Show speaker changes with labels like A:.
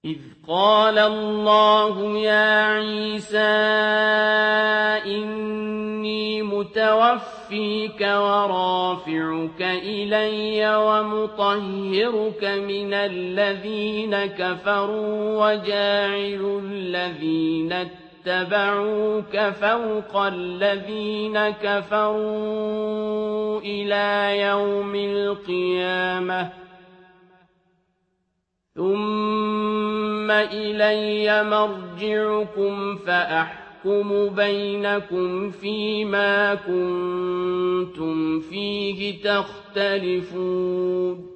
A: إذ قال الله يا عيسى إني متوفيك ورافعك إلي ومطهرك من الذين كفروا وجاعل الذين اتبعوك فوق الذين كفروا إلى يوم القيامة ثم إلي مرجعكم فأحكم بينكم فيما كنتم فيه تختلفون